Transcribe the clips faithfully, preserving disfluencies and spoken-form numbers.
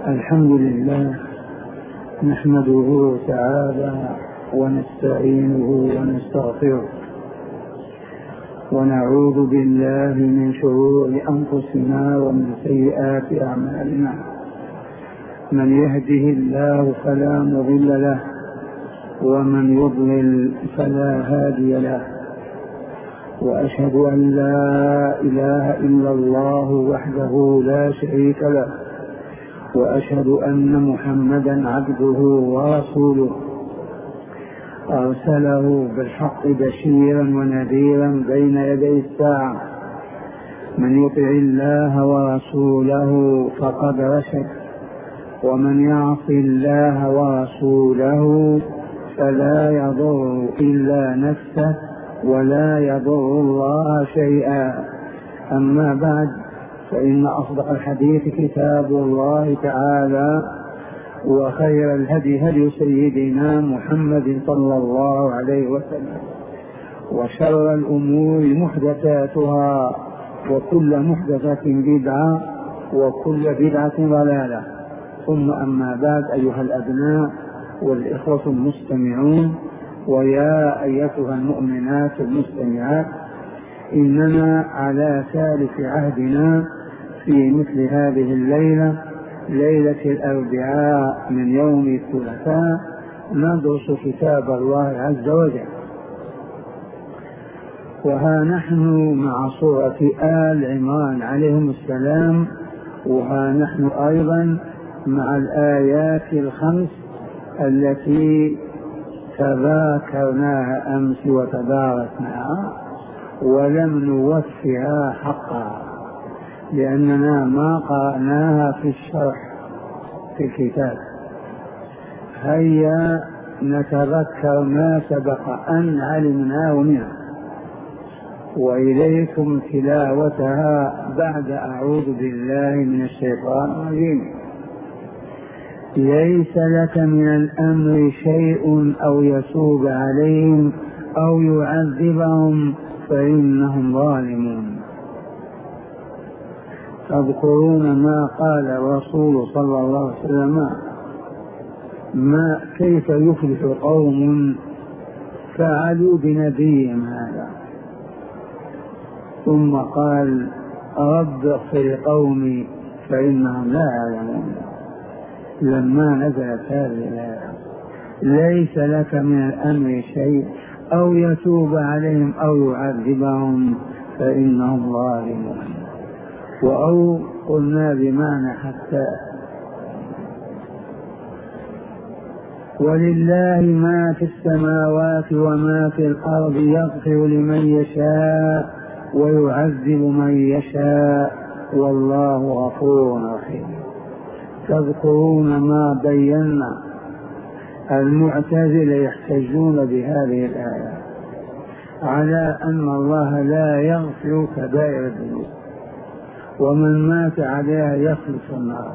الحمد لله نحمده تعالى ونستعينه ونستغفره ونعوذ بالله من شرور أنفسنا ومن سيئات أعمالنا. من يهده الله فلا مضل له ومن يضلل فلا هادي له، وأشهد أن لا إله إلا الله وحده لا شريك له، وأشهد أن محمدا عبده ورسوله أرسله بالحق بشيرا ونذيرا بين يدي الساعة. من يطع الله ورسوله فقد رشد، ومن يعص الله ورسوله فلا يضر إلا نفسه ولا يضر الله شيئا. أما بعد، فإن أصدق الحديث كتاب الله تعالى، وخير الهدي هدي سيدنا محمد صلى الله عليه وسلم، وشر الأمور محدثاتها، وكل محدثة بدعة، وكل بدعة ضلالة. ثم أما بعد، أيها الأبناء والإخوة المستمعون، ويا أيتها المؤمنات المستمعات، إننا على ثالث عهدنا في مثل هذه الليلة، ليلة الأربعاء من يوم الثلاثاء، ندرس كتاب الله عز وجل. وها نحن مع سورة آل عمران عليهم السلام، وها نحن أيضا مع الآيات الخمس التي تذاكرناها أمس وتدارسناها ولم نوفها حقها، لأننا ما قرأناها في الشرح في الكتاب. هيا نتذكر ما سبق أن علمناه منها، وإليكم تلاوتها بعد أعوذ بالله من الشيطان الرجيم. ليس لك من الأمر شيء أو يتوب عليهم أو يعذبهم فإنهم ظالمون. تذكرون ما قال الرسول صلى الله عليه وسلم ما كيف يفلح قوم فعلوا بنبيهم هذا، ثم قال رب اغفر قومي فإنهم لا يعلمون. لما نزلت هذه الآية ليس لك من الأمر شيء أو يتوب عليهم أو يعذبهم فإنهم ظالمون، وأو قلنا بمعنى حتى. ولله ما في السماوات وما في الأرض، يغفر لمن يشاء ويعذب من يشاء والله غفور رحيم. تذكرون ما بينا المعتزلة يحتجون بهذه الآية على أن الله لا يغفر كبائر الذنوب، ومن مات عليها يخلد في النار.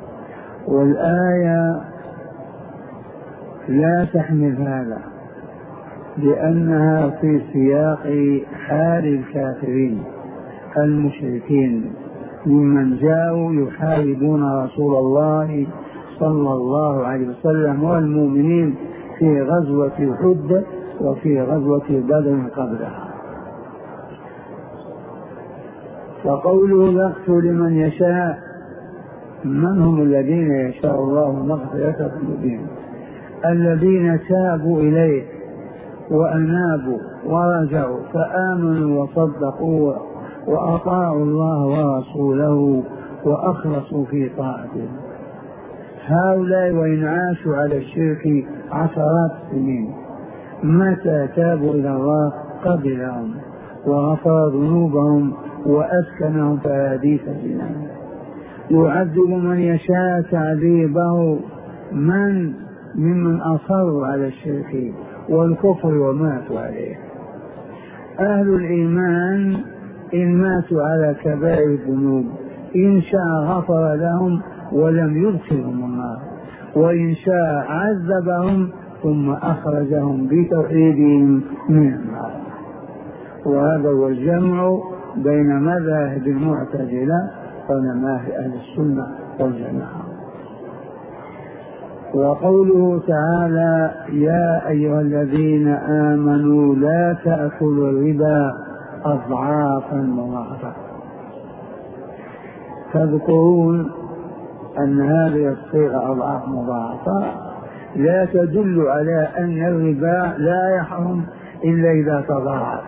والآية لا تحمل هذا، لأنها في سياق حال الكافرين المشركين ممن جاءوا يحاربون رسول الله صلى الله عليه وسلم والمؤمنين في غزوة أحد وفي غزوة بدر قبلها. فقوله يغفر لمن يشاء، من هم الذين يشاء الله مغفرة ذنوبهم؟ الذين تابوا إليه وأنابوا ورجعوا فآمنوا وصدقوا وأطاعوا الله ورسوله وأخلصوا في طاعته. هؤلاء وإن عاشوا على الشرك عشرات السنين، متى تابوا إلى الله قبلهم وغفر ذنوبهم وأسكنهم فراديس الجنان. يعذب من يشاء تعذيبه من ممن أصروا على الشرك والكفر وماتوا عليه. أهل الإيمان إن ماتوا على كبائر الذنوب إن شاء غفر لهم ولم يدخلهم النار، وإن شاء عذبهم ثم أخرجهم بتوحيدهم من النار. وهذا هو الجمع بين مذاهب المعتزلة ومذاهب أهل السنة والجماعة. وقوله تعالى يا أيها الذين آمنوا لا تأكلوا الربا أضعافا مضاعفة. تذكرون أن هذه الصيغة أضعاف مضاعفة لا تدل على أن الربا لا يحرم إلا إذا تضاعف،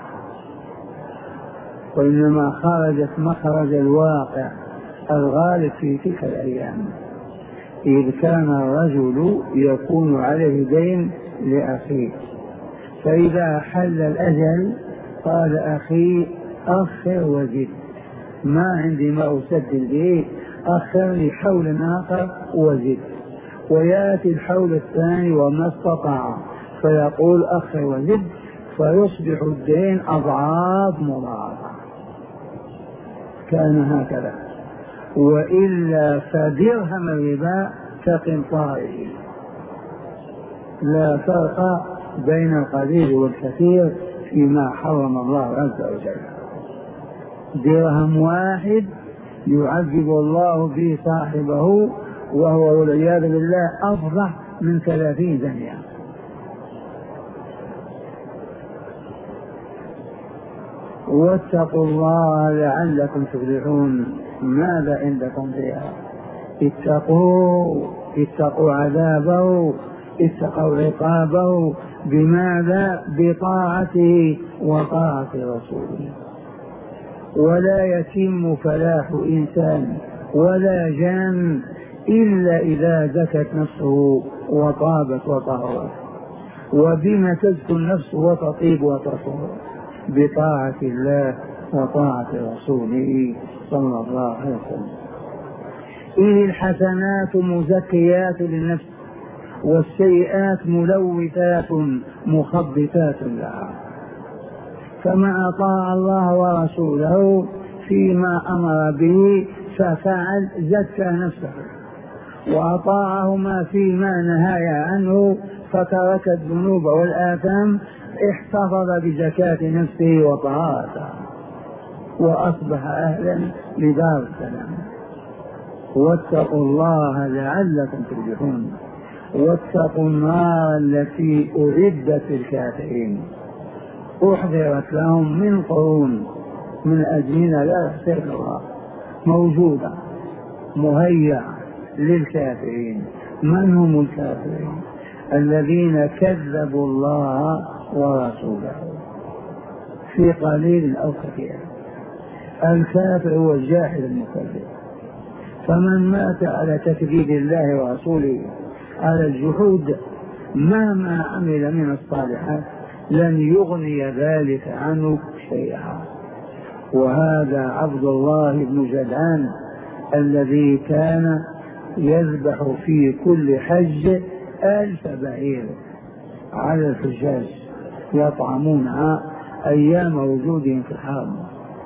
وإنما خرجت مخرج الواقع الغالب في تلك الأيام، إذ كان الرجل يكون عليه دين لأخيه، فإذا حل الأجل قال أخي أخر وزد، ما عندي ما أسدد به، أخر لي حول آخر وزد، ويأتي الحول الثاني وما استطاع فيقول أخر وزد، فيصبح الدين أضعاف مضاعفة. كان هكذا، وإلا فدرهم الربا كقنطاره، لا فرق بين القليل والكثير فيما حرم الله عز وجل. درهم واحد يعذب الله به صاحبه وهو والعياذ بالله أفضح من ثلاثين دنيا. واتقوا الله لعلكم تفلحون. ماذا عندكم فيها؟ اتقوا اتقوا عذابه، اتقوا عقابه. بماذا؟ بطاعته وطاعة رسوله. ولا يتم فلاح إنسان ولا جان إلا إذا زكت نفسه وطابت وطهرت. وبما تزكو النفس وتطيب وتطهر؟ بطاعة الله وطاعة رسوله صلى الله عليه وسلم. إذ الحسنات مزكيات للنفس والسيئات ملوثات مخبطات لها، فما أطاع الله ورسوله فيما أمر به ففعل زكى نفسه، وأطاعهما فيما نهى عنه فترك الذنوب والآثام احتفظ بزكاة نفسه وطهارته وأصبح أهلا لدار السلام. واتقوا الله لعلكم تفلحون. واتقوا النار التي أعدت للكافرين، أحضرت لهم من قرون من أزمنة لا يحصيها الله، موجودة مهيئة للكافرين. من هم الكافرين؟ الذين كذبوا الله ورسوله في قليل أو كثير. الكافر هو الجاحد المكذب، فمن مات على تكذيب الله ورسوله على الجحود مهما عمل من الصالحات لن يغني ذلك عنه شيئا. وهذا عبد الله بن جدعان الذي كان يذبح في كل حج ألف بعير على الحجاج يطعمونها أيام وجودهم في الحرم،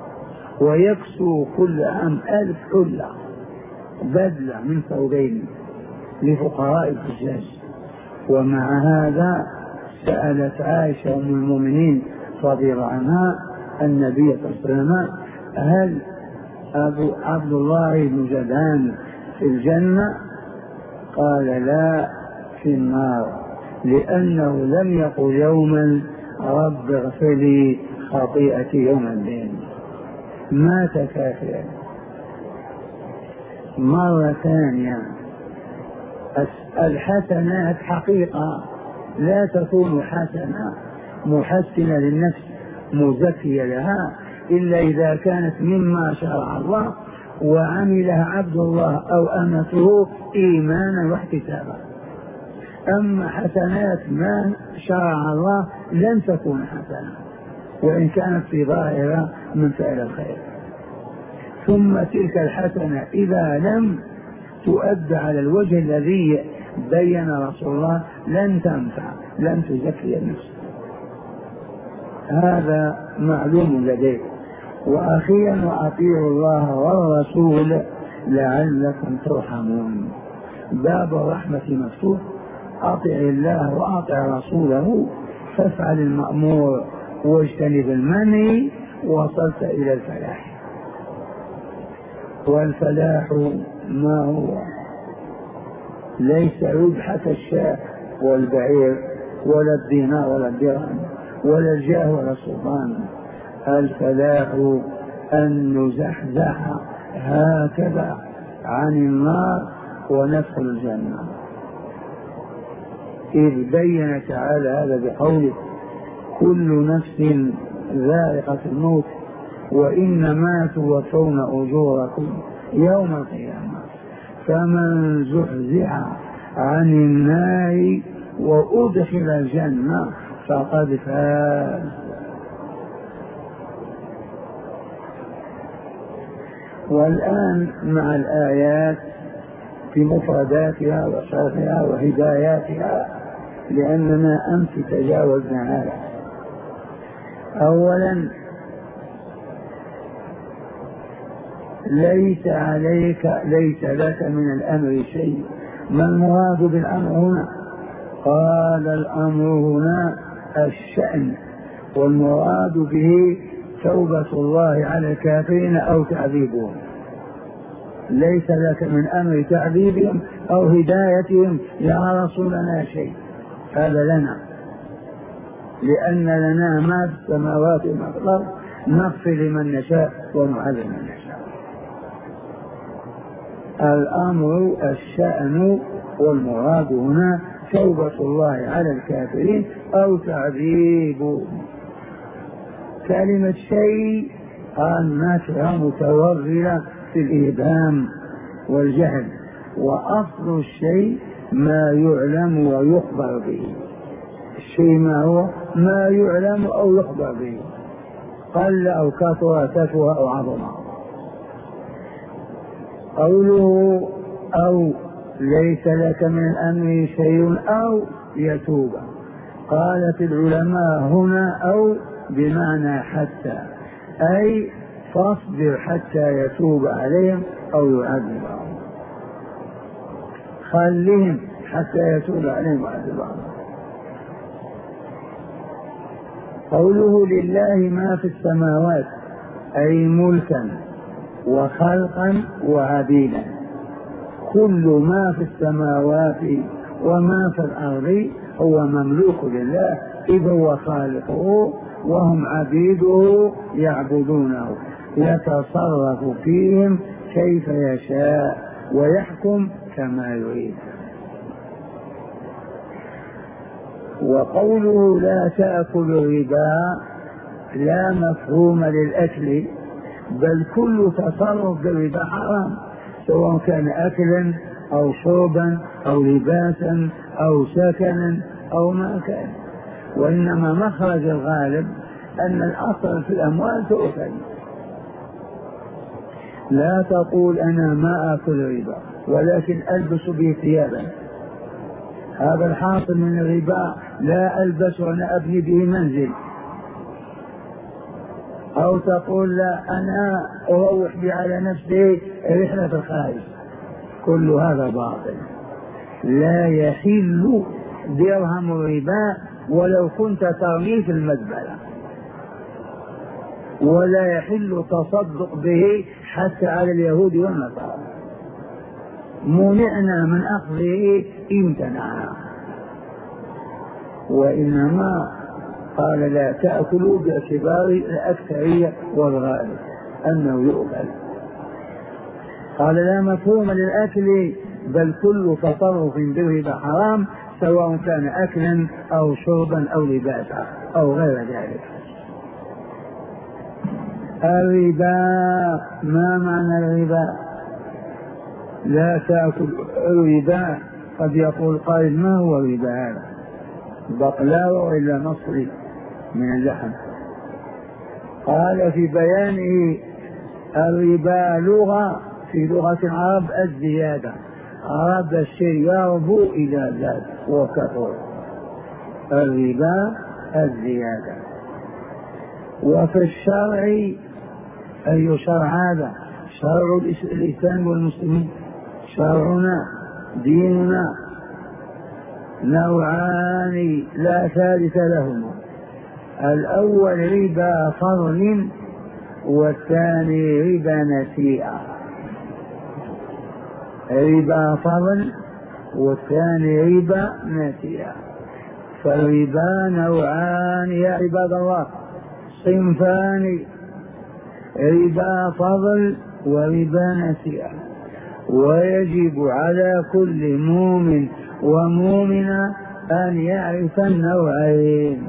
ويكسو كل عام ألف حلة بدلة من ثوبين لفقراء الحجاج. ومع هذا سألت عائشة أم المؤمنين رضي الله عنها النبي صلى الله عليه وسلم هل أبو عبد الله بن جدعان في الجنة؟ قال لا، في النار، لأنه لم يقل يوما رب اغفر لي خطيئتي يوم الدين. مات كافرا. مرة ثانية، الحسنات حقيقة لا تكون حسنة محسنة للنفس مزكية لها إلا إذا كانت مما شرع الله وعملها عبد الله أو أمته إيمانا واحتسابا. أما حسنات ما شرع الله لن تكون حسنة وإن كانت في ظاهرة من فعل الخير. ثم تلك الحسنة إذا لم تؤدى على الوجه الذي بين رسول الله لن تنفع، لن تزكي النفس. هذا معلوم لديك. وأخيرا وأطيعوا الله والرسول لعلكم ترحمون. باب الرحمة مفتوح، أطع الله وأطع رسوله فافعل المأمور واجتنب المنهي وصلت إلى الفلاح. والفلاح ما هو؟ ليس ربحة الشاة والبعير ولا الدينار ولا الدرهم ولا الجاه ولا السلطان. الفلاح أن نزحزح هكذا عن النار وندخل الجنة. إذ بين تعالى هذا بقوله كل نفس ذائقة الموت وإنما توفون أجوركم يوم القيامة فمن زحزح عن النار وأدخل الجنة فقد فاز. والآن مع الآيات في مفرداتها وشرحها وهداياتها، لأننا أمس تجاوزنا هذا. أولا ليس عليك ليس لك من الأمر شيء. ما المراد بالأمر هنا؟ قال الأمر هنا الشأن، والمراد به توبة الله على الكافرين أو تعذيبهم. ليس لك من أمر تعذيبهم أو هدايتهم يا رسولنا شيء، هذا لنا، لأن لنا ما في السماوات وما في الأرض، نغفر لمن نشاء ونعذب من نشاء. الأمر الشأن، والمراد هنا توبة الله على الكافرين أو تعذيبهم. كلمة شيء النكرة متوغلة في الإبهام والجهل، وأصل الشيء ما يعلم ويخبر به. الشيء ما هو ما يعلم أو يخبر به، قل أو كثر كثر أو عظم. قوله أو ليس لك من الأمر شيء أو يتوب، قالت العلماء هنا أو بمعنى حتى، أي فاصبر حتى يتوب عليهم أو يعذبهم، خليهم حتى يتوب عليهم ويعذبهم. قوله لله ما في السماوات أي ملكا وخلقا وعبيدا، كل ما في السماوات وما في الأرض هو مملوك لله، إذ هو خالقه وهم عبيده يعبدونه، يتصرف فيهم كيف يشاء ويحكم كما يريد. وقوله لا تأكل الربا لا مفهوم للأكل، بل كل تصرف بالربا حرام، سواء كان أكلا أو شربا أو لباسا أو سكنا أو ما كان، وإنما مخرج الغالب أن الأصل في الأموال تؤكل. لا تقول أنا ما آكل ربا ولكن ألبس به ثيابا، هذا الحاصل من الربا. لا ألبس وأنا أبني به منزل. أو تقول لا أنا أروح به على نفسي رحلة الخارج، كل هذا باطل. لا يحل درهم الربا ولو كنت ترميه في المزبلة، ولا يحل تصدق به حتى على اليهود والنصارى، منعنا من أخذه امتنعنا. وإنما قال لا تأكلوا باعتبار الأكثرية والغالب أنه يؤكل. قال لا مفهوم للأكل، بل كل تصرف بالربا حرام، سواء كان أكلا أو شربا أو لباسا أو غير ذلك. الربا، ما معنى الربا؟ لا تأكل الربا. قد يقول قائل ما هو الربا هذا؟ بقلاوة وإلا مصري من اللحم. قال في بيانه الربا لغة، في لغة العرب الزيادة، عرب الشيء يربو إلى زاد وكثر، الربا الزيادة. وفي الشرع أي شرع هذا؟ شرع الإسلام والمسلمين، شرعنا ديننا نوعان لا ثالث لهما، الأول ربا فضل والثاني ربا نسيئة. ربا فضل والثاني ربا نسيئة. فالربا نوعان يا عباد الله، صنفان، ربا فضل وربا نسيئة. ويجب على كل مؤمن ومؤمنة أن يعرف النوعين.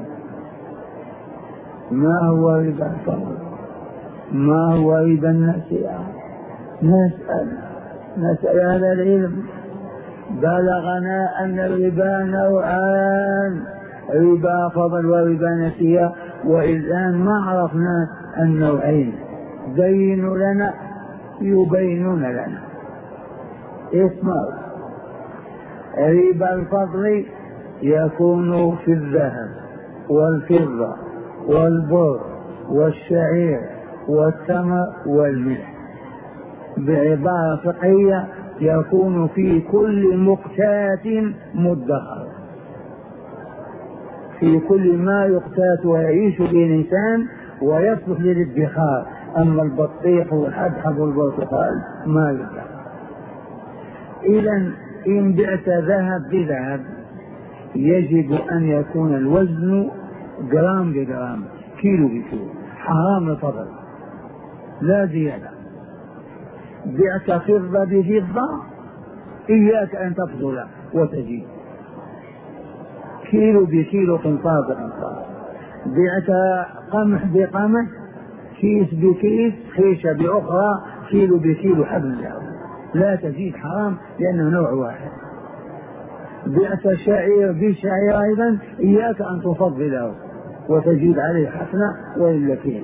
ما هو ربا الفضل؟ ما هو ربا النسيئة؟ نسأل نسأل أهل العلم. بلغنا أن الربا نوعان، ربا فضل وربا نسيئة، والآن ما عرفنا النوعين. بينوا لنا، يبينون لنا. اسمعوا، ربا الفضل يكون في الذهب والفضة والبر والشعير والتمر والملح. بعبارة فقهية يكون في كل مقتات مدخر، في كل ما يقتات ويعيش به الإنسان ويصلح للادخار. أما البطيخ والحبحب والبرتقال ما يدخر. إذا إن بعت ذهب بذهب يجب أن يكون الوزن جرام بجرام، كيلو بكيلو، حرام الفضل لا زيادة. بعت فضة بفضة إياك أن تفضل وتزيد، كيلو بكيلو، قنطار بقنطار. بعت قمح بقمح، كيس بكيس، خيشة بأخرى، كيلو بكيلو، حبل له، لا تزيد، حرام لأنه نوع واحد. بعت شعير بشعير أيضا إياك أن تفضله وتزيد عليه حسنة وإلا كيلو.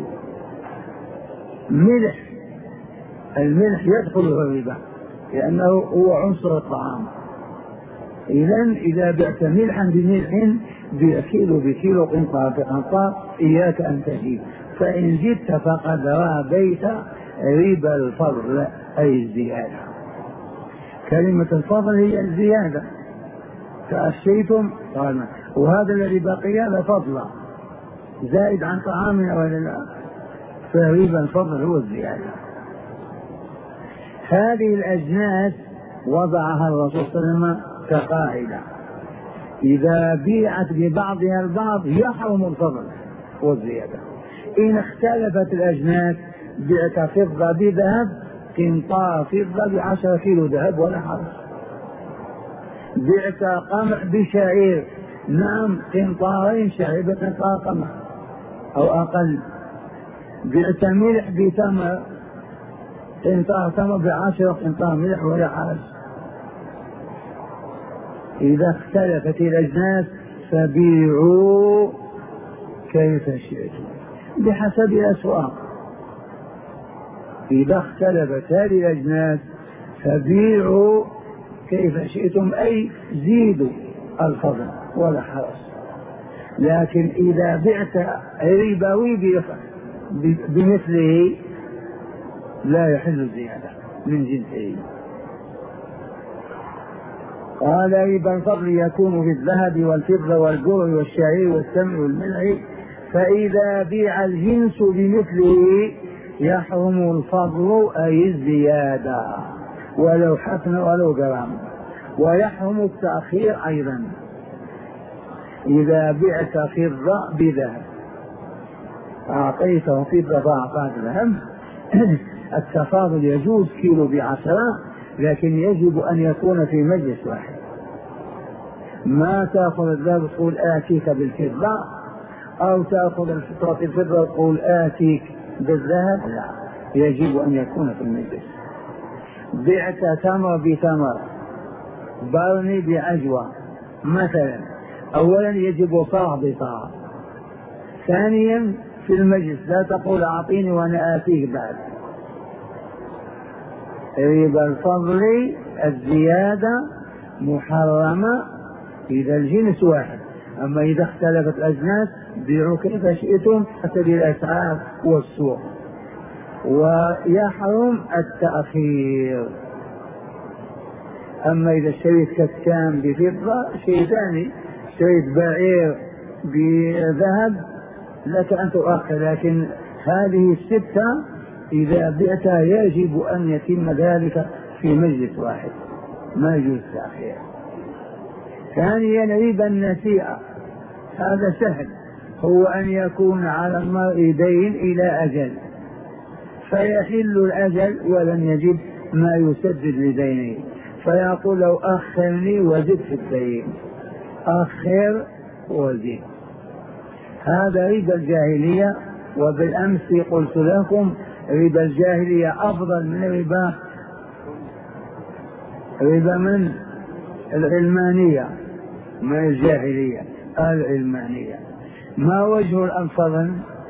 ملح، الملح يدخل في الربا لأنه هو عنصر الطعام. إذا إذا بعت ملحا بملح بكيلو بكيلو، قنطار بقنطار، إياك أن تزيد. فإن زدت فقد رابيت ربا الفضل أي الزيادة. كلمة الفضل هي الزيادة. فأشيتم وهذا الذي بقي لفضل زائد عن طعامنا ولا لا، فربا الفضل هو الزيادة. هذه الأجناس وضعها الرسول صلى الله عليه وسلم كقاعدة: إذا بيعت ببعضها البعض يحرم الفضل والزيادة. إن اختلفت الأجناس، بعت فضة بذهب، قنطار فضة بعشرة كيلو ذهب ولا حرج. بعت قمح بشعير، نعم، قنطارين شعير بقنطار قمح أو أقل. بعت ملح بتمر، قنطار تمر بعشرة قنطار ملح ولا حرج. إذا اختلفت الأجناس فبيعوا كيف شئتم بحسب الأسواق. إذا اختلفت هذه الأجناس فبيعوا كيف شئتم، أي زيدوا الفضل ولا حرج. لكن إذا بعت ربوي بمثله لا يحل الزيادة من جنسه. قال: ربا الفضل يكون في الذهب والفضة والبر والشعير والتمر والملح، فإذا بيع الجنس بمثله يحرم الفضل أي الزيادة ولو حفن ولو جرام. ويحرم التأخير أيضا. إذا بعت فضة بذهب، أعطيته فضة فأعطاك ذهب، التفاضل يجوز، كيلو بعشرة، لكن يجب أن يكون في مجلس واحد. ما تأخذ الذهب تقول آتيك بالفضة، أو تأخذ الفضة الفضة تقول آتيك بالذهب، لا، يجب أن يكون في المجلس. بعت تمر بتمر، برني بعجوة مثلا، أولا يجب صاع بصاع. ثانيا في المجلس، لا تقول أعطيني وأنا آتيك بعد. ربا الفضل الزيادة محرمة إذا الجنس واحد. أما إذا اختلفت الأجناس بيعوا كيف شئتم حسب الأسعار والسوق. ويحرم التأخير. أما إذا اشتريت كتان بفضة شيء ثاني، اشتريت بعير بذهب لك أن تؤخر، لكن هذه الستة إذا بعتها يجب أن يتم ذلك في مجلس واحد، ما يجوز التأخير. ثانيا ربا النسيئة، هذا سهل، هو أن يكون على المرء دين إلى أجل فيحل الأجل ولم يجد ما يسدد لدينه، فيقول لو أخرني وزد في الدين، أخر وزد. هذا ربا الجاهلية. وبالأمس قلت لكم ربا الجاهلية أفضل من ربا ربا من العلمانية، من الجاهلية العلمانية. ما وجه الأفضل؟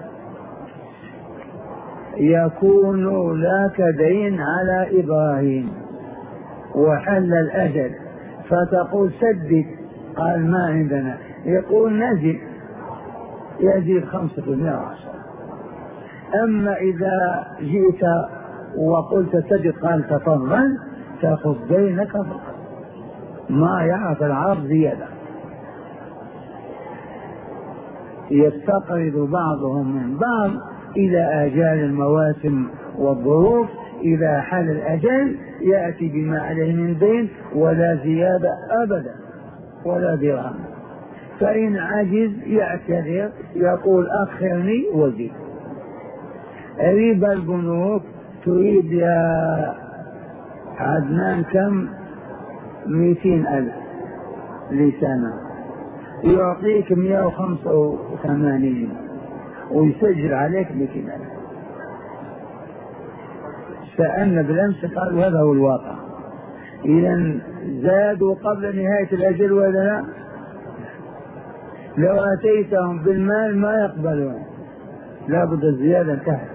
يكون لك دين على إبراهيم وحل الأجل فتقول سدد، قال ما عندنا، يقول نزل، يزيد خمسة بالمئة عشرة. أما إذا جئت وقلت سدد قال تفضل، تأخذ دينك فقط، ما يعرف العرض زيادة. يستقرض بعضهم من بعض إلى آجال المواسم والظروف، إذا حل الأجل يأتي بما عليه من دين ولا زيادة أبدا ولا درهم، فإن عجز يعتذر يقول أخرني وزد. ربا البنوك تريد يا عدنان كم؟ مئتين ألف لسنة، يعطيك مئة وخمسة وثمانين ويسجل عليك مئتين ألف. سألنا بالأمس قال هذا هو الواقع. إذا زادوا قبل نهاية الأجل ولا لا؟ لو أتيتهم بالمال ما يقبلون، لا بد الزيادة تحت.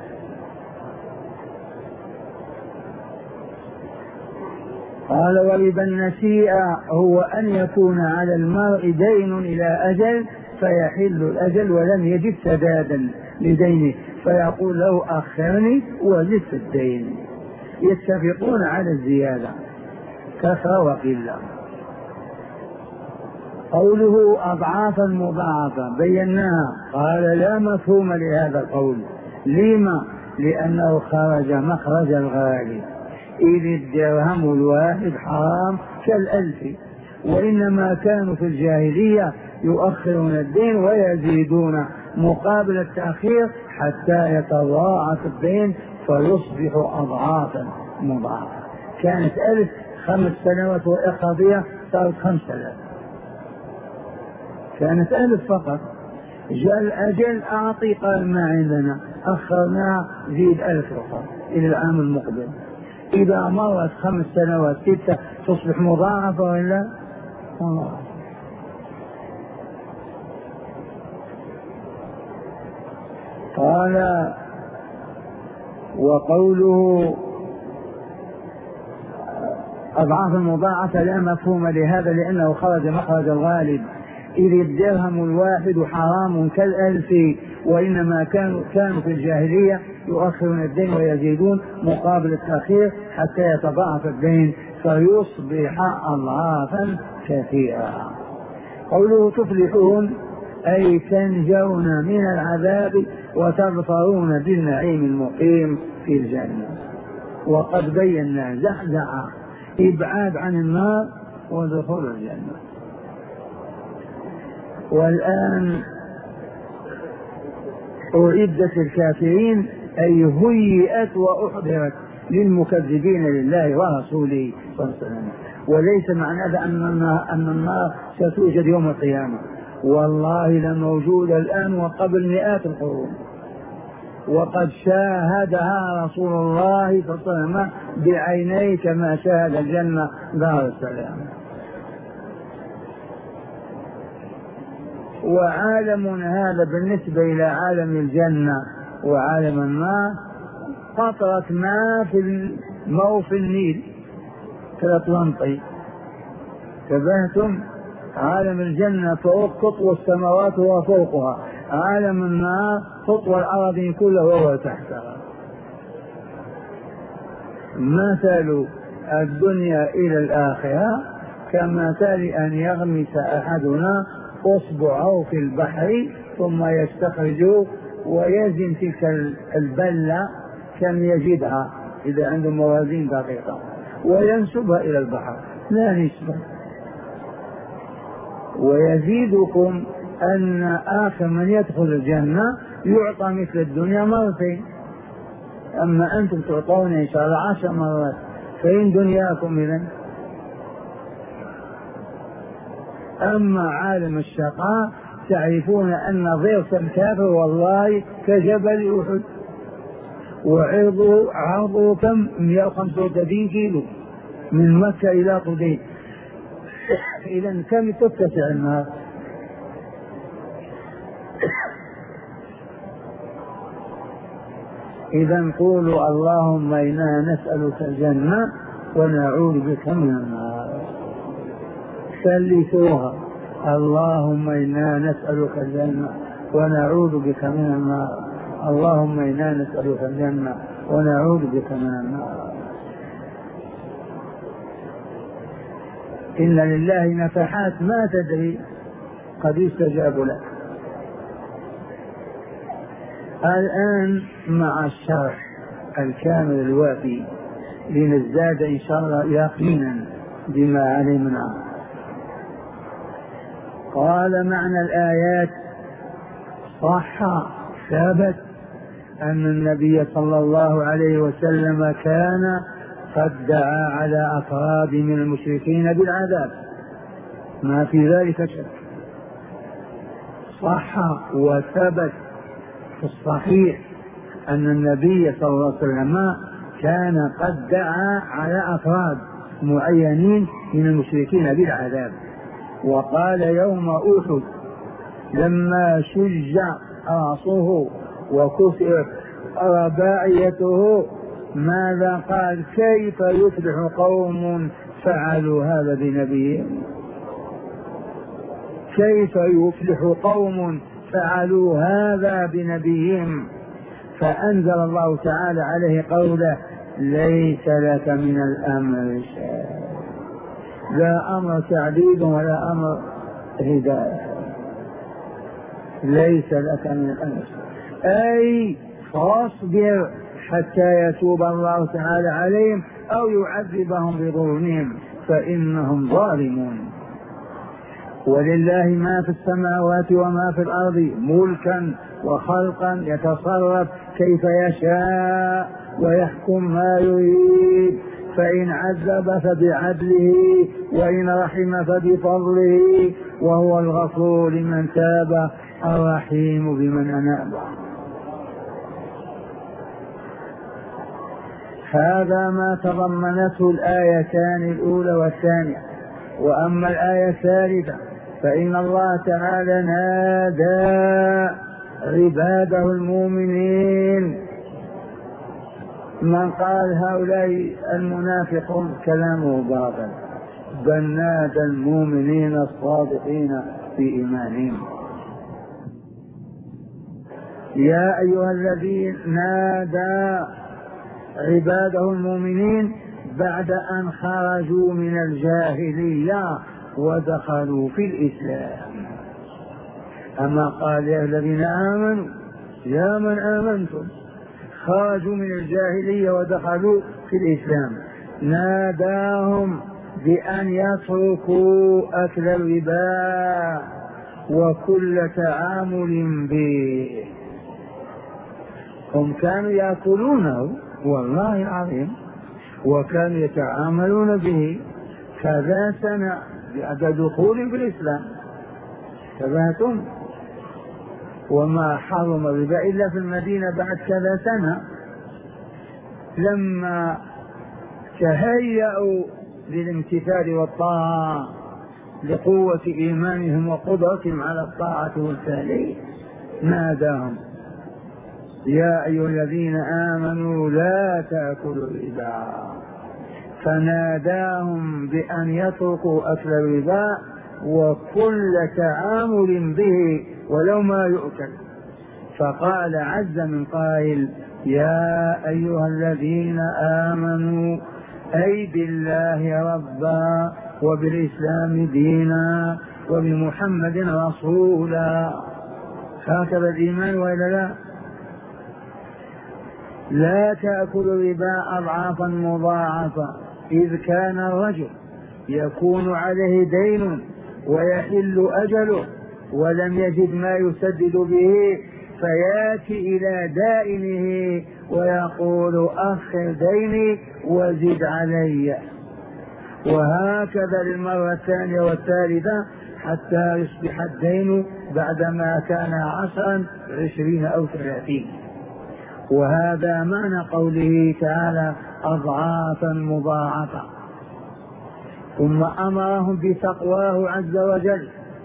قال وربا النسيئة هو أن يكون على المرء دين إلى أجل فيحل الأجل ولم يجد سدادا لدينه، فيقول له أخرني وزد في الدين، يتفقون على الزيادة كثرة وقلة. قوله أضعافا مضاعفة بيناها، قال لا مفهوم لهذا القول. لما؟ لأنه خرج مخرج الغالب، إذ الدرهم الواحد حرام كالألف، وإنما كانوا في الجاهلية يؤخرون الدين ويزيدون مقابل التأخير حتى يتضاعف الدين فيصبح أضعافا مضاعفة. كانت ألف خمس سنوات وإقاضية صارت خمسة آلاف، كانت ألف فقط، جاء الأجل أعطي قال ما عندنا، أخرنا زيد ألف أخرى إلى العام المقبل. إذا مرت خمس سنوات ستة تصبح مضاعفة ولا مضاعفة. قال وقوله أضعاف مضاعفة لا مفهوم لهذا لأنه خرج مخرج الغالب، إذ الدرهم الواحد حرام كالألف، وإنما كانوا كانوا في الجاهلية يؤخرون الدين ويزيدون مقابل التأخير حتى يتضاعف الدين فيصبح أضعافا كثيرة. قوله تفلحون أي تنجون من العذاب وتظفرون بالنعيم المقيم في الجنة. وقد بينا زحزح إبعاد عن النار ودخول الجنة. والآن أعدت الكافرين أي هيئت وأحضرت للمكذبين لله ورسوله صلى الله عليه وسلم. وليس معنى هذا أن النار ستوجد يوم القيامة، والله لموجودة الآن وقبل مئات القرون، وقد شاهدها رسول الله صلى الله عليه وسلم بعينيه كما شاهد الجنة دار السلام. وعالم هذا بالنسبة إلى عالم الجنة وعالم النار قطرة ما في موف النيل في الأطلنطي. تبهتم؟ عالم الجنة فوق قطوة السماوات وفوقها، عالم النار قطوة الأرض كلها وهو تحتها. مثل الدنيا إلى الآخرة كمثل أن يغمس أحدنا أصبعه في البحر ثم يستخرج ويزن تلك البلة كم يجدها إذا عنده موازين دقيقة وينسبها إلى البحر، لا نسبة. ويزيدكم أن آخر من يدخل الجنة يعطى مثل الدنيا مرتين، أما أنتم تعطون إن شاء الله عشر مرات، فإن دنياكم إذن. أما عالم الشقاء تعرفون أن ضيف الكافر والله كجبل أحد، وعرضه عرضه كم؟ مئة وخمسة وثلاثين كيلو من مكة إلى قديم. إذن كم تتسع النار؟ إذن قولوا اللهم إنا نسألك الجنة ونعوذ بك من النار. ثلثوها، اللهم إنا نسألك الجنة ونعوذ بك من النار، اللهم إنا نسألك الجنة ونعوذ بك من النار. إن لله نفحات ما تدري قد يستجاب لك. الآن مع الشرح الكامل الوافي لنزداد إن شاء الله يقينا بما علمنا. قال معنى الآيات: صح ثابت أن النبي صلى الله عليه وسلم كان قد دعا على أفراد من المشركين بالعذاب، ما في ذلك شك. صح وثبت في الصحيح أن النبي صلى الله عليه وسلم كان قد دعا على أفراد معينين من المشركين بالعذاب. وقال يوم أحد لما شج رأسه وكسر رباعيته ماذا قال؟ كيف يفلح قوم فعلوا هذا بنبيهم؟ كيف يفلح قوم فعلوا هذا بنبيهم؟ فأنزل الله تعالى عليه قوله: ليس لك من الأمر شيء. لا أمر تعديد ولا أمر هداية، ليس لك من الأمر شيء، أي فاصبر حتى يتوب الله تعالى عليهم أو يعذبهم بظلمهم فإنهم ظالمون. ولله ما في السماوات وما في الأرض ملكا وخلقا يتصرف كيف يشاء ويحكم ما يريد، فإن عذب فبعدله وإن رحم فبفضله، وهو الغفور لمن تاب الرحيم بمن أناب. هذا ما تضمنته الآيتان الأولى والثانية. وأما الآية الثالثة فإن الله تعالى نادى عباده المؤمنين. من قال هؤلاء المنافقون كلامه باطل، بل نادى المؤمنين الصادقين في إيمانهم. يا أيها الذين نادى عباده المؤمنين بعد أن خرجوا من الجاهلية ودخلوا في الإسلام. أما قال يا الذين آمنوا، يا من آمنتم، خرجوا من الجاهلية ودخلوا في الإسلام. ناداهم بأن يتركوا أكل الربا وكل تعامل به. هم كانوا يأكلونه والله العظيم وكانوا يتعاملون به كذا سنة بعد دخول في الإسلام. تبهتم؟ وما حرم الربا إلا في المدينة بعد كذا سنة لما تهيأوا للامتثال والطاعة لقوة إيمانهم وقدرتهم على الطاعة والتالي. ناداهم يا أيها الذين آمنوا لا تأكلوا الربا، فناداهم بأن يتركوا أكل الربا وكل تعامل به ولو ما يؤكل. فقال عز من قائل يا أيها الذين آمنوا أي بالله ربا وبالإسلام دينا وبمحمد رسولا. هكذا الإيمان وإلا لا؟ لا تأكلوا الربا أضعافا مضاعفة، إذ كان الرجل يكون عليه دين ويحل أجله ولم يجد ما يسدد به فياتي إلى دائنه ويقول أخر ديني وزد علي، وهكذا للمرة الثانية والثالثة حتى يصبح الدين بعدما كان عشرا عشرين أو ثلاثين. وهذا معنى قوله تعالى أضعافا مضاعفة. ثم أمرهم بتقواه عز وجل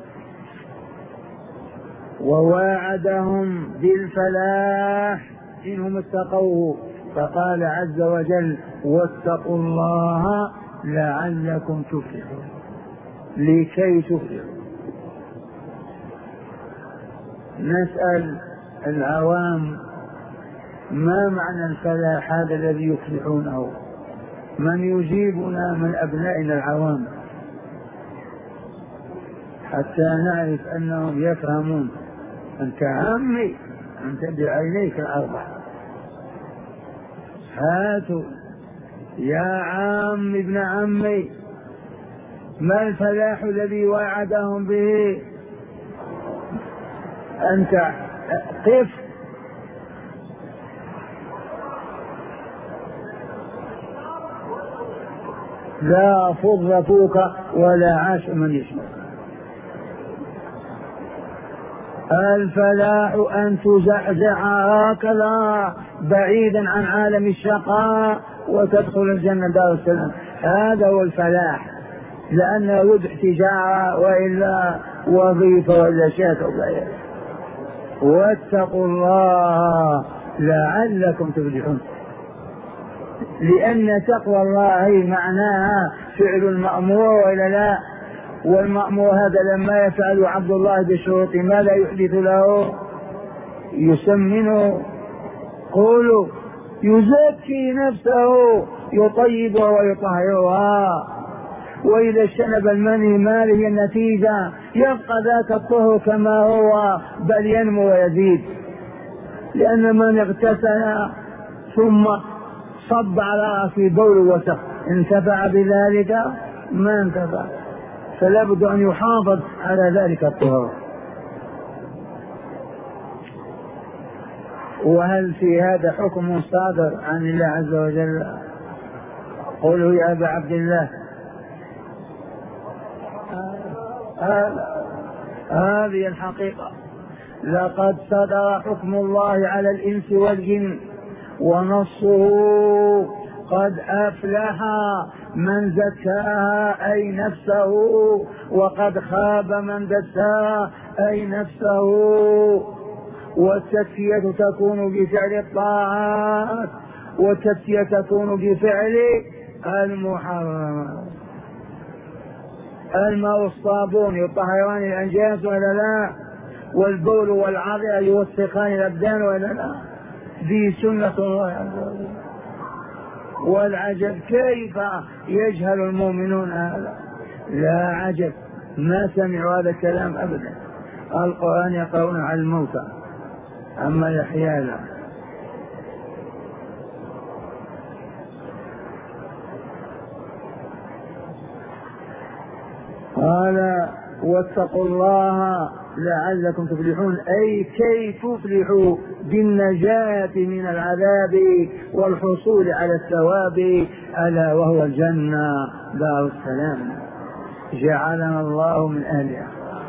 وواعدهم بالفلاح إنهم اتقوه، فقال عز وجل واتقوا الله لعلكم تفلحون، لكي تفلحوا. نسأل العوام ما معنى الفلاح هذا الذي يفلحونه؟ من يجيبنا من أبنائنا العوام حتى نعرف أنهم يفهمون؟ أنت عمي أنت بعينيك الأربع، هاتوا يا عم ابن عمي ما الفلاح الذي وعدهم به؟ أنت قف لا فضل فوق ولا عاش من يشمل. الفلاح أن تزحزح هكذا بعيدا عن عالم الشقاء وتدخل الجنة دار السلام، هذا هو الفلاح، لأنه يدح تجارة وإلا وظيفة وإلا شيء. واتقوا الله لعلكم تفلحون، لأن تقوى الله معناها فعل المأمور وإلا لا؟ والمأمور هذا لما يفعل عبد الله بشروط ما لا يحدث له يسمنه، قولوا يزكي نفسه يطيبها ويطهرها، وإذا اجتنب المني ما له النتيجة يبقى ذاك الطهر كما هو بل ينمو ويزيد، لأن من اغتسل ثم صب على رأسه بول وسخ انتفع بذلك؟ ما انتفع، فلا بد أن يحافظ على ذلك الطهر. وهل في هذا حكم صادر عن الله عز وجل؟ قولوا يا أبا عبد الله هذه الحقيقة، لقد صدر حكم الله على الإنس والجن ونصه قد أفلح من زكاها أي نفسه وقد خاب من دساها أي نفسه. والتزكية تكون بفعل الطاعات والتزكية تكون بفعل المحرمات. الماء والصابون يطهران الأنجاس ولا لا؟ والبول والعضع يوسخان الأبدان ولا لا؟ ذي سنة الله عز وجل. والعجب كيف يجهل المؤمنون هذا؟ لا عجب، ما سمعوا هذا الكلام أبدا. القرآن يقرؤون على الموتى أما يحيى لا. قال واتقوا الله لعلكم تفلحون، أي كي تفلحوا بالنجاة من العذاب والحصول على الثواب ألا وهو الجنة دار السلام، جعلنا الله من أهلها.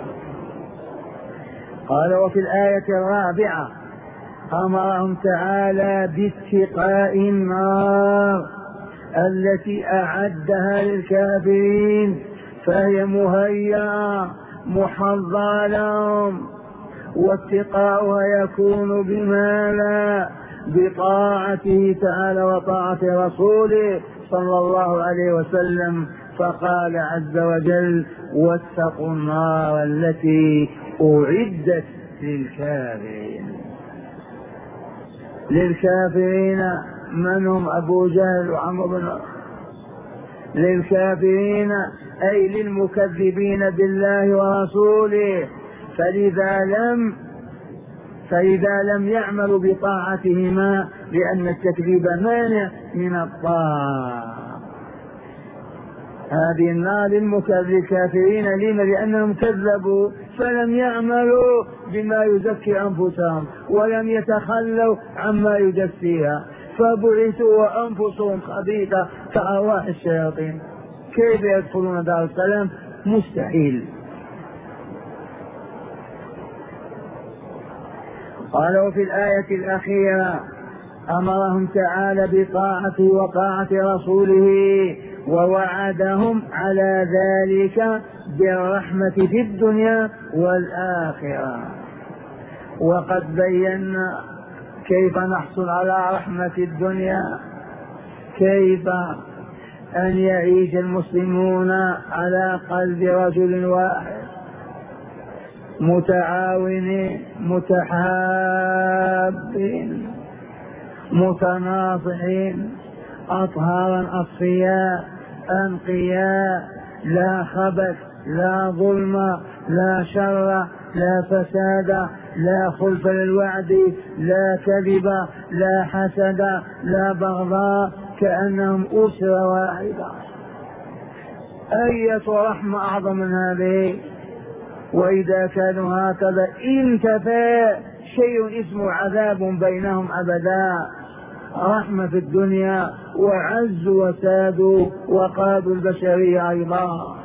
قال وفي الآية الرابعة أمرهم تعالى باتقاء النار التي أعدها للكافرين، فهي مهيئة محضرة لهم، واتقاؤها يكون بما لا بطاعته تعالى وطاعة رسوله صلى الله عليه وسلم. فقال عز وجل واتقوا النار التي أعدت للكافرين. للكافرين من هم؟ أبو جهل وعمرو بن للكافرين أي للمكذبين بالله ورسوله، فلذا لم فإذا لم يعملوا بطاعتهما لأن التكذيب مانع من الطاعة. هذه النار للكافرين. لما؟ لأنهم كذبوا فلم يعملوا بما يزكي أنفسهم ولم يتخلوا عما يدسيها، فبعثوا وأنفسهم خبيثة كأرواح الشياطين. كيف يدخلون دار السلام؟ مستحيل. قالوا في الآية الأخيرة أمرهم تعالى بطاعته وطاعة رسوله ووعدهم على ذلك بالرحمة في الدنيا والآخرة. وقد بينا كيف نحصل على رحمة الدنيا، كيف أن يعيش المسلمون على قلب رجل واحد متعاونين متحابين متناصحين أطهارا أصفياء أنقياء، لا خبث لا ظلم لا شر لا فساد لا خلف للوعد لا كذب لا حسد لا بغضاء، كأنهم أسرة واحدة. أية رحمة أعظم من هذه؟ وإذا كانوا هكذا انتفى شيء اسمه عذاب بينهم أبدا. رحمة في الدنيا وعز وسادوا وقادوا البشرية أيضا.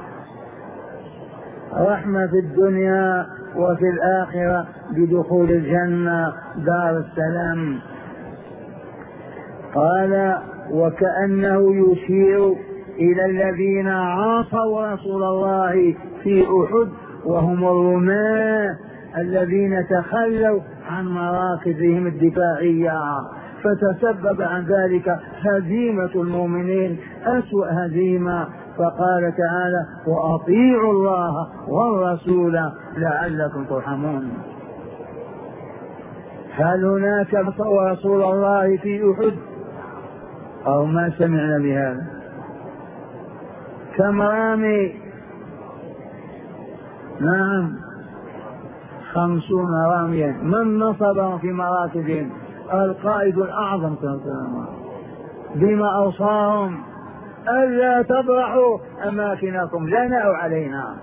رحمة في الدنيا وفي الآخرة بدخول الجنة دار السلام. قال وكأنه يشير إلى الذين عاصوا رسول الله في أحد وهم الرماة الذين تخلوا عن مراكزهم الدفاعية، فتسبب عن ذلك هزيمة المؤمنين أسوأ هزيمة. فقال تعالى وأطيعوا الله والرسول لعلكم ترحمون. هل هناك رسول الله في أحد أو ما سمعنا بهذا؟ كم رامي؟ نعم خمسون راميا. من نصبهم في مراكزهم؟ القائد الأعظم صلى الله عليه وسلم. بما أوصاهم ألا تبرحوا أماكنكم لنا أو علينا.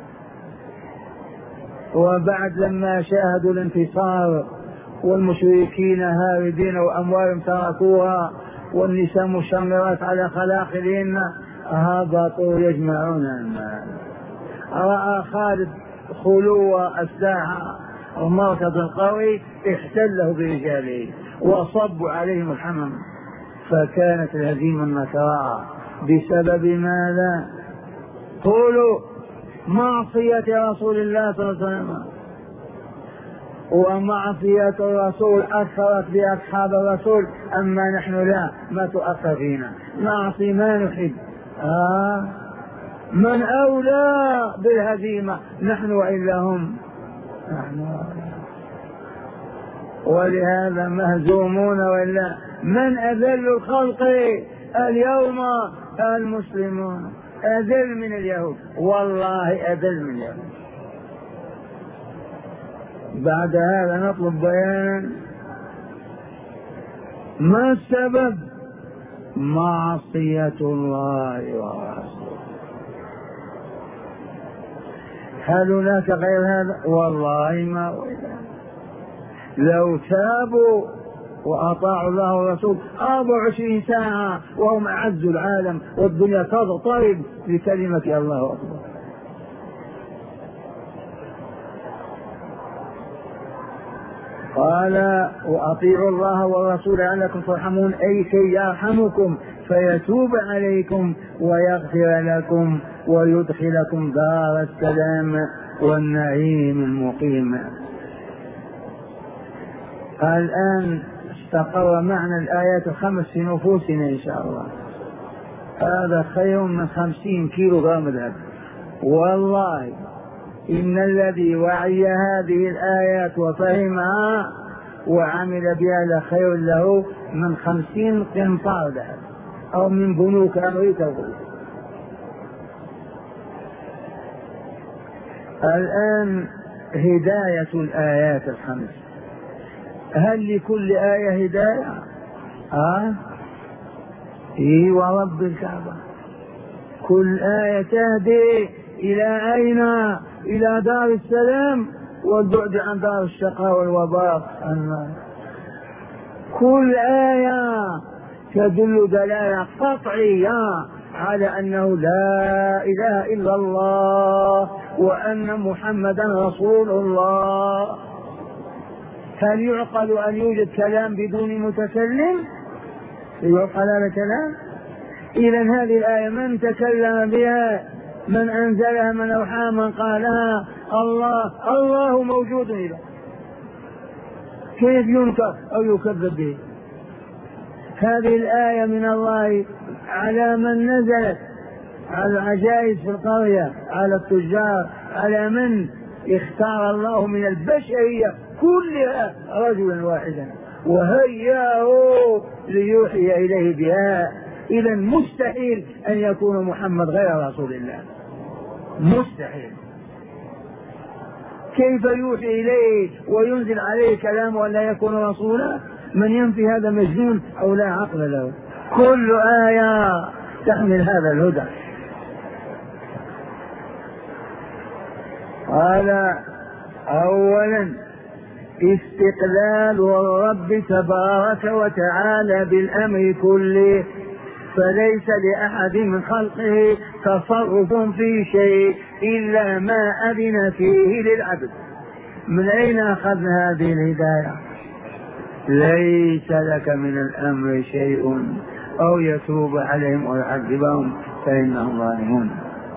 وبعد لما شاهدوا الانتصار والمشركين هاربين وأموالهم تركوها والنساء مشمرات على خلاخلهن هبطوا يجمعون المال. رأى خالد خلو الساحة ومركز القوي احتله برجاله وصبوا عليهم الحمم، فكانت الهزيمة النكراء بسبب ماذا؟ قولوا معصية رسول الله صلى الله عليه وسلم. ومعصية الرسول أثرت بأصحاب الرسول، أما نحن لا، ما تؤثر فينا، نعصي ما نحب. آه من أولى بالهزيمة نحن وإلا هم؟ نحن. ولهذا مهزومون. وإلا من أذل الخلق اليوم؟ المسلمون. أذل من اليهود، والله أذل من اليهود. بعد هذا نطلب بيان ما السبب؟ معصية الله ورسوله. هل هناك غير هذا؟ والله ما وإلا. لو تابوا وأطاعوا الله ورسوله أربع وعشرين ساعة وهم أعز العالم والدنيا تضطرب بكلمة الله أكبر. قال وأطيعوا الله والرسول لعلكم ترحمون، أي كي يرحمكم فيتوب عليكم ويغفر لكم ويدخلكم دار السلام والنعيم المقيم. الآن استقر معنى الآيات الخمس في نفوسنا إن شاء الله. هذا خير من خمسين كيلو غرام ذهب. والله إن الذي وعي هذه الآيات وفهمها وعمل بها لخير له من خمسين قنطار ذهب أو من بنوك أمريكا. الآن هداية الآيات الخمس. هل لكل آية هداية؟ آه؟ إيه ورب الكعبة. كل آية تهدي إلى أين؟ إلى دار السلام والبعد عن دار الشقاء والوباء. كل آية تدل دلالة قطعية على أنه لا إله إلا الله وأن محمدا رسول الله. هل يعقل أن يوجد كلام بدون متكلم؟ يعقل هذا كلام؟ إذا هذه الآية من تكلم بها؟ من أنزلها؟ من أوحى؟ من قالها؟ الله. الله موجود إذا كيف ينكر أو يكذب به؟ هذه الآية من الله على من نزلت؟ على العجائز في القرية، على التجار، على من اختار الله من البشرية كلها رجلا واحدا وهياه ليوحي إليه بها. إذا مستحيل أن يكون محمد غير رسول الله، مستحيل. كيف يوحي إليه وينزل عليه كلام ولا يكون رسولا؟ من ينفي هذا مجنون أو لا عقل له. كل آية تحمل هذا الهدى. قال أولا استقلال الرب تبارك وتعالى بالأمر كله، فليس لأحد من خلقه تصرف في شيء إلا ما أذن فيه للعبد. من أين أخذنا هذه الهداية؟ ليس لك من الأمر شيء أو يتوب عليهم ويعذبهم فإنهم ظالمون.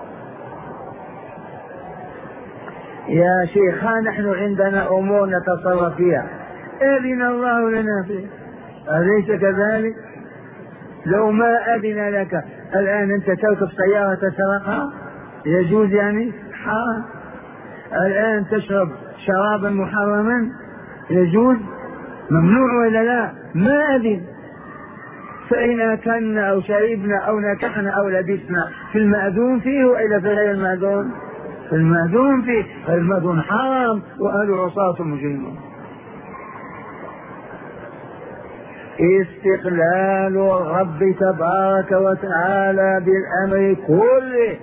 يا شيخ نحن عندنا أمور نتصرف فيها أذن الله لنا فيها، أليس كذلك؟ لو ما أذن لك الآن أنت تركب سيارة تسرقها يجوز؟ يعني حرام. الآن تشرب شرابا محرما يجوز؟ ممنوع ولا لا؟ ما أذن. فإن أكلنا أو شربنا أو نكحنا أو لبسنا في المأذون فيه وإلا في غير المأذون؟ في المأذون فيه. المأذون حرام وأهل عصاة مجرمون. استقلال الرب تبارك وتعالى بالأمر كله،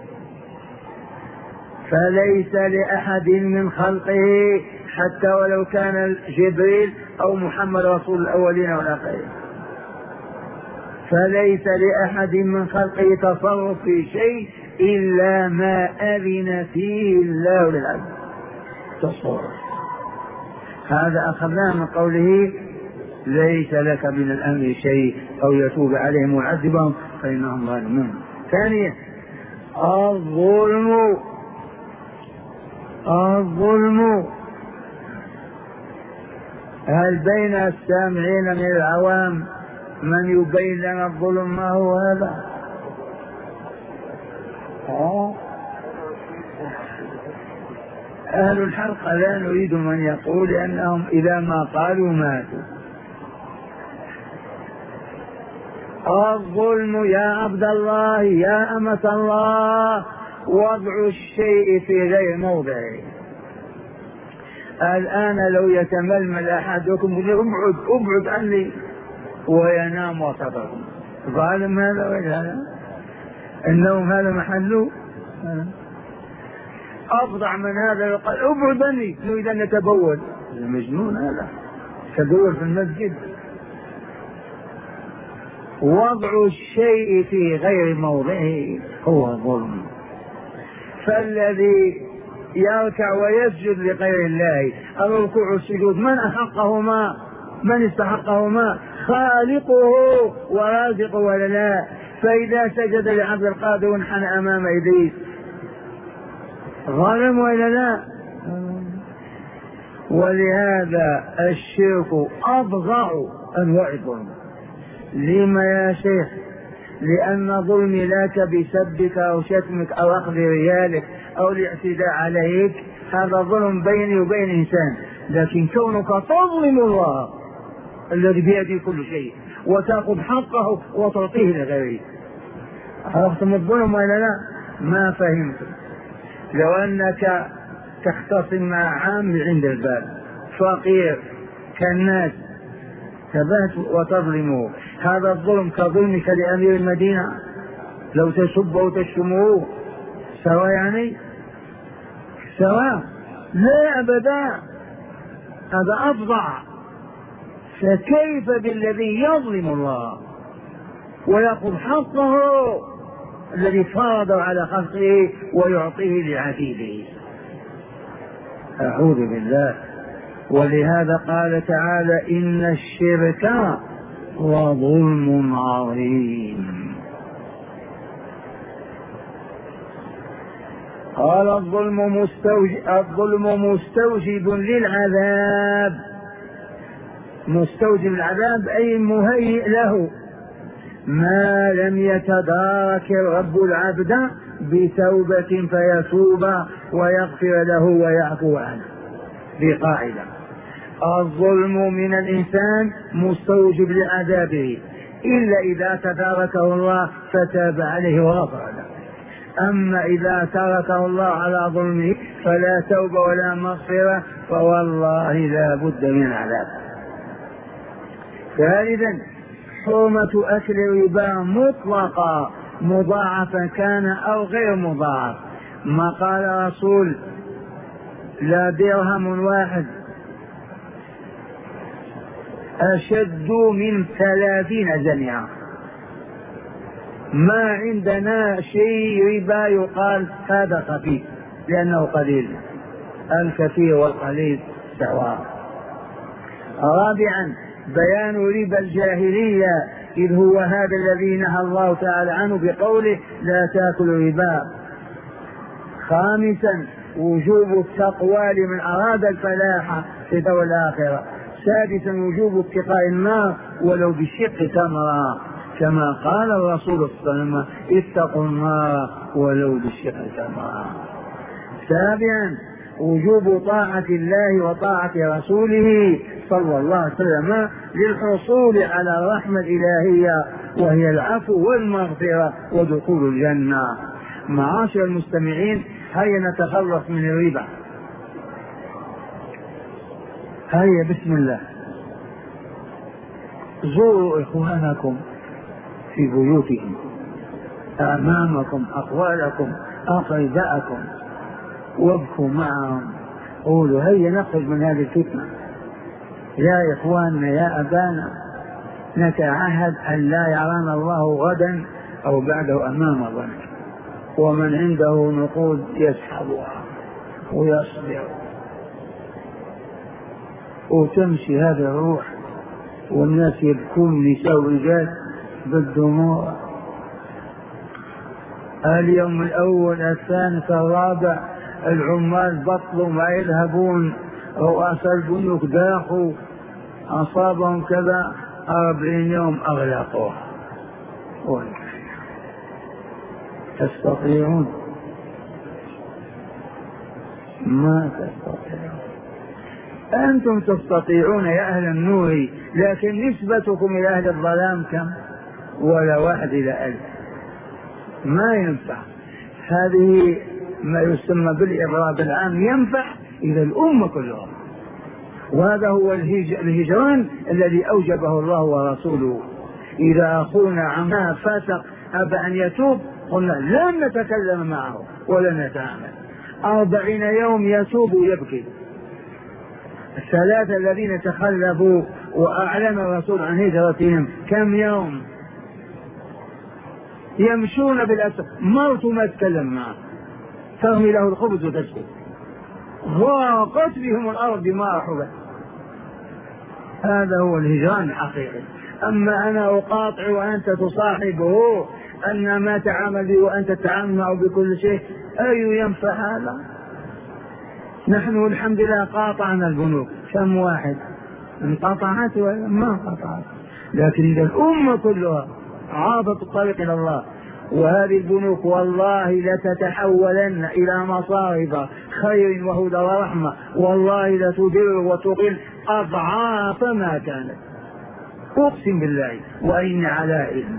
فليس لأحد من خلقه حتى ولو كان جبريل أو محمد رسول الأولين والآخرين، فليس لأحد من خلقه تصرف في شيء إلا ما أذن فيه الله للعبد. تصرف هذا أخذناه من قوله ليس لك من الأمر شيء أو يتوب عليهم ويعذبهم فإنهم ظالمون. ثانيا الظلم. الظلم هل بين السامعين من العوام من يبين لنا الظلم ما هو هذا؟ آه. أهل الحلقة لا نريد من يقول لأنهم إذا ما قالوا ماتوا. الظلم يا عبد الله يا أمة الله وضع الشيء في غير موضعه. الآن لو يتململ أحدكم ابعد ابعد عني وينام وسطكم، ظالم هذا ولا لا؟ النوم هذا محله؟ أفظع من هذا يقال ابعد عني نريد أن نتبول. المجنون هذا تبول في المسجد. وضع الشيء في غير موضعه هو الظلم. فالذي يركع ويسجد لغير الله الركوع والسجود من أحقهما؟ من استحقهما؟ خالقه ورازقه ولا لا؟ فإذا سجد لعبد القادر وانحنى أمام إبليس ظالم ولا لا؟ ولهذا الشرك أبغض أنواع الظلم. لما يا شيخ؟ لأن ظلمي لك بسبك أو شتمك أو أخذ ريالك أو الاعتداء عليك هذا ظلم بيني وبين إنسان، لكن كونك تظلم الله الذي بيده كل شيء وتأخذ حقه وتعطيه لغيره، عرفتم الظلم ولا لا؟ ما فهمت. لو أنك تختصم مع عام عند الباب فقير كالناس تبات وتظلمه، هذا الظلم كظلمك لأمير المدينة؟ لو تسبوا وتشتموه سواء يعني سواء؟ لا أبدا، هذا أفظع. فكيف بالذي يظلم الله ويأخذ حقه الذي فرضه على خلقه ويعطيه لعبيده؟ أعوذ بالله. ولهذا قال تعالى إن الشرك لظلم عظيم. قال الظلم مستوجب, الظلم مستوجب للعذاب، مستوجب العذاب أي مهيئ له، ما لم يتدارك الرب العبد بتوبة فيتوب ويغفر له ويعفو عنه. بقاعدة الظلم من الإنسان مستوجب لعذابه إلا إذا تداركه الله فتاب عليه وغفر له. أما إذا تركه الله على ظلمه فلا توبة ولا مغفرة، فوالله لا بد من عذاب. ثالثا حرمة أكل الربا مطلقا مضاعفا كان أو غير مضاعف، ما قال رسول لا درهم واحد أشد من ثلاثين زنيا. ما عندنا شيء ربا يقال هذا خفيف لأنه قليل، الكثير والقليل سواء. رابعا بيان ربا الجاهلية إذ هو هذا الذي نهى الله تعالى عنه بقوله لا تأكلوا ربا. خامسا وجوب التقوى لمن أراد الفلاح في الدار الآخرة. سادسا وجوب اتقاء النار ولو بشق تمرة، كما قال الرسول صلى الله عليه وسلم اتقوا النار ولو بشق تمرة. سابعا وجوب طاعة الله وطاعة رسوله صلى الله عليه وسلم للحصول على الرحمة الإلهية وهي العفو والمغفرة ودخول الجنة. معاشر المستمعين، هيا نتخلص من الربا. هيا بسم الله زوروا إخوانكم في بيوتهم، أمامكم، أقوالكم، أقرباءكم، وابكوا معهم، قولوا هيا نخرج من هذه الفتنة. يا إخواننا يا أبانا نتعهد أن لا يرانا الله غدا أو بعده أمام ظنك، ومن عنده نقود يسحبها ويصبر، وتمشي هذه الروح والناس يبكون نساء ورجال بالدموع. اليوم الأول الثالث الرابع العمال بطلوا ما يذهبون، رؤساء البنوك داخوا أصابهم كذا، أربعين يوم أغلقوها. تستطيعون؟ ما تستطيعون. أنتم تستطيعون يا أهل النور، لكن نسبتكم إلى أهل الظلام كم؟ ولا واحد إلى ألف. ما ينفع. هذه ما يسمى بالإضراب العام ينفع إلى الأمة كلها، وهذا هو الهجران الذي أوجبه الله ورسوله. إذا أخونا عما فسق أبى أن يتوب قلنا لن نتكلم معه ولا نتعامل. أربعين يوم يتوب ويبكي. الثلاثة الذين تخلفوا وأعلن الرسول عن هجرتهم كم يوم يمشون بالأسر، مرت ما تكلم معه، ترمي له الخبز وتسكت، ضاقت بهم الأرض بما رحبت. هذا هو الهجران الحقيقي. أما أنا أقاطع وأنت تصاحبه، أن ما تعامل به وأنت تتعامل معه بكل شيء، أي ينفع هذا؟ نحن الحمد لله قاطعنا البنوك، كم واحد انقطعت ولا ما انقطعت، لكن إذا الأمة كلها عاضت الطريق إلى الله، وهذه البنوك والله لتتحولن إلى مصارف خير وهدى ورحمة، والله لتدر وتقل أضعاف ما كانت، أقسم بالله وإن على علم.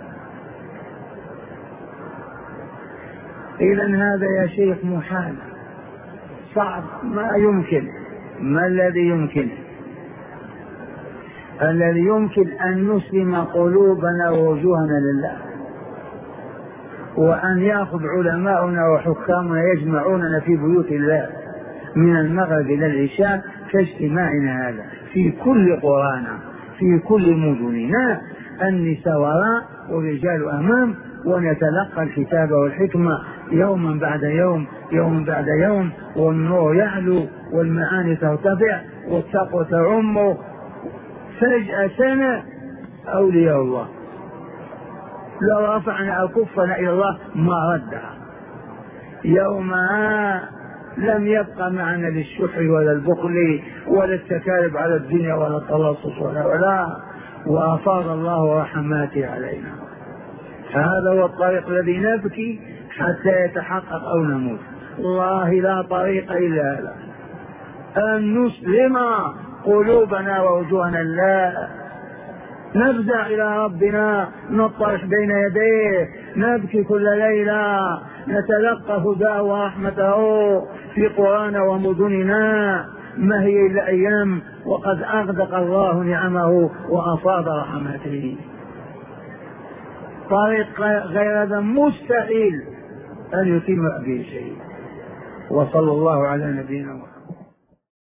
إذن هذا يا شيخ محال، صعب، ما يمكن. ما الذي يمكن؟ الذي يمكن أن نسلم قلوبنا ووجوهنا لله، وأن يأخذ علماؤنا وحكامنا يجمعوننا في بيوت الله من المغرب إلى العشاء كاجتماعنا هذا في كل قرانا في كل مدننا، النساء وراء والرجال أمام، ونتلقى الكتاب والحكمة يوما بعد يوم يوم بعد يوم، والنور يعلو والمعاني ترتفع والتقوى تعم. فجأة سنة أولياء الله لو رفعنا أكفنا إلى الله ما ردها. يومها لم يبقى معنا للشح ولا البخل ولا التكالب على الدنيا ولا التلصص ولا ولا وأفاض الله رحماته علينا. هذا هو الطريق الذي نبكي حتى يتحقق أو نموت. والله لا طريق إلا هذا، أن نسلم قلوبنا ووجوهنا لا نفزع إلى ربنا، نطرح بين يديه، نبكي كل ليلة، نتلقى هداه ورحمته في قرانا ومدننا. ما هي إلا أيام وقد أغدق الله نعمه وأفاض رحمته. طريق غير هذا مستحيل أن يتم به شيء. وصلى الله على نبينا محمد.